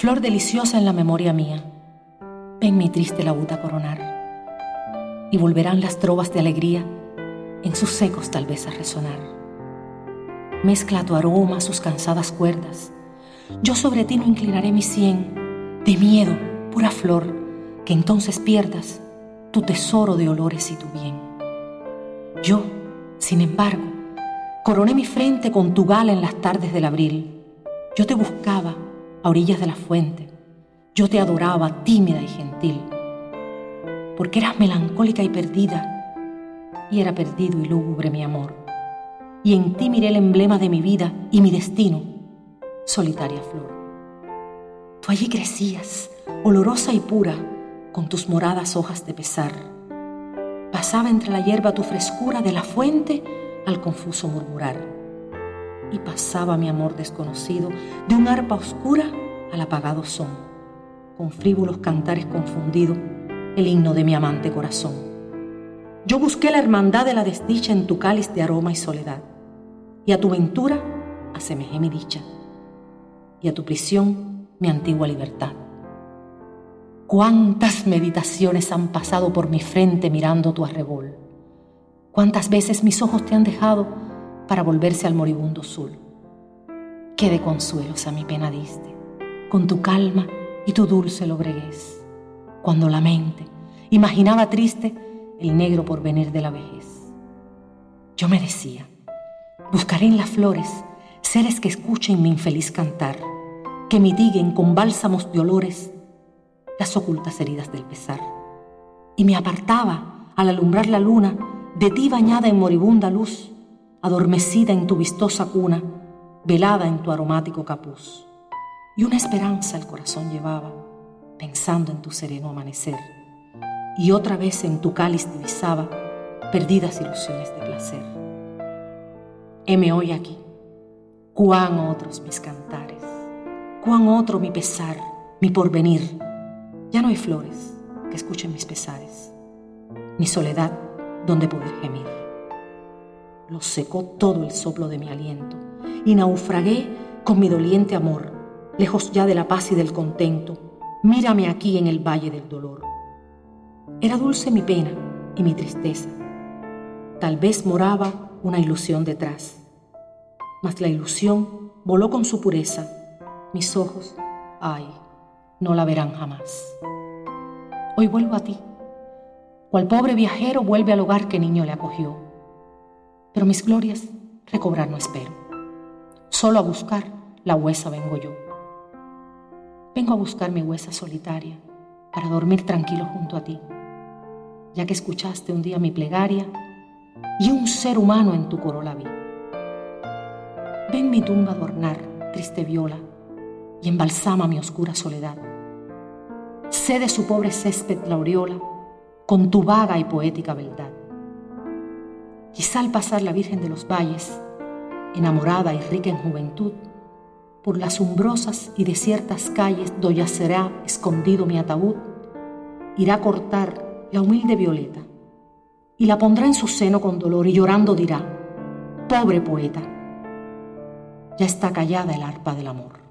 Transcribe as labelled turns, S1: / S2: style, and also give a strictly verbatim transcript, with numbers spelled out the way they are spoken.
S1: flor deliciosa en la memoria mía, ven mi triste laúd a coronar, y volverán las trovas de alegría en sus ecos tal vez a resonar. Mezcla tu aroma sus cansadas cuerdas, yo sobre ti no inclinaré mi sien, de miedo, pura flor, que entonces pierdas tu tesoro de olores y tu bien. Yo, sin embargo, coroné mi frente con tu gala en las tardes del abril. Yo te buscaba a orillas de la fuente, yo te adoraba tímida y gentil, porque eras melancólica y perdida, y era perdido y lúgubre mi amor, y en ti miré el emblema de mi vida y mi destino, solitaria flor. Tú allí crecías, olorosa y pura, con tus moradas hojas de pesar. Pasaba entre la hierba tu frescura de la fuente al confuso murmurar, y pasaba mi amor desconocido de un arpa oscura al apagado son, con frívolos cantares confundido el himno de mi amante corazón. Yo busqué la hermandad de la desdicha en tu cáliz de aroma y soledad, y a tu ventura asemejé mi dicha, y a tu prisión mi antigua libertad. Cuántas meditaciones han pasado por mi frente mirando tu arrebol, cuántas veces mis ojos te han dejado para volverse al moribundo azul. Qué de consuelos a mi pena diste, con tu calma y tu dulce lobreguez, cuando la mente imaginaba triste el negro porvenir de la vejez. Yo me decía, buscaré en las flores seres que escuchen mi infeliz cantar, que mitiguen con bálsamos de olores las ocultas heridas del pesar, y me apartaba al alumbrar la luna de ti bañada en moribunda luz, adormecida en tu vistosa cuna, velada en tu aromático capuz. Y una esperanza el corazón llevaba, pensando en tu sereno amanecer, y otra vez en tu cáliz divisaba perdidas ilusiones de placer. Heme hoy aquí, cuán otros mis cantares, cuán otro mi pesar, mi porvenir. Ya no hay flores que escuchen mis pesares, ni soledad donde poder gemir. Lo secó todo el soplo de mi aliento, y naufragué con mi doliente amor, lejos ya de la paz y del contento. Mírame aquí en el valle del dolor. Era dulce mi pena y mi tristeza, tal vez moraba una ilusión detrás, mas la ilusión voló con su pureza. Mis ojos, ay, no la verán jamás. Hoy vuelvo a ti, cual pobre viajero vuelve al hogar que niño le acogió. Pero mis glorias recobrar no espero, solo a buscar la huesa vengo yo. Vengo a buscar mi huesa solitaria para dormir tranquilo junto a ti, ya que escuchaste un día mi plegaria y un ser humano en tu corola vi. Ven mi tumba a adornar, triste viola, y embalsama mi oscura soledad. Sé de su pobre césped la aureola con tu vaga y poética beldad. Quizá al pasar la Virgen de los Valles, enamorada y rica en juventud, por las umbrosas y desiertas calles do yacerá escondido mi ataúd, irá a cortar la humilde violeta y la pondrá en su seno con dolor, y llorando dirá: pobre poeta, ya está callada el arpa del amor.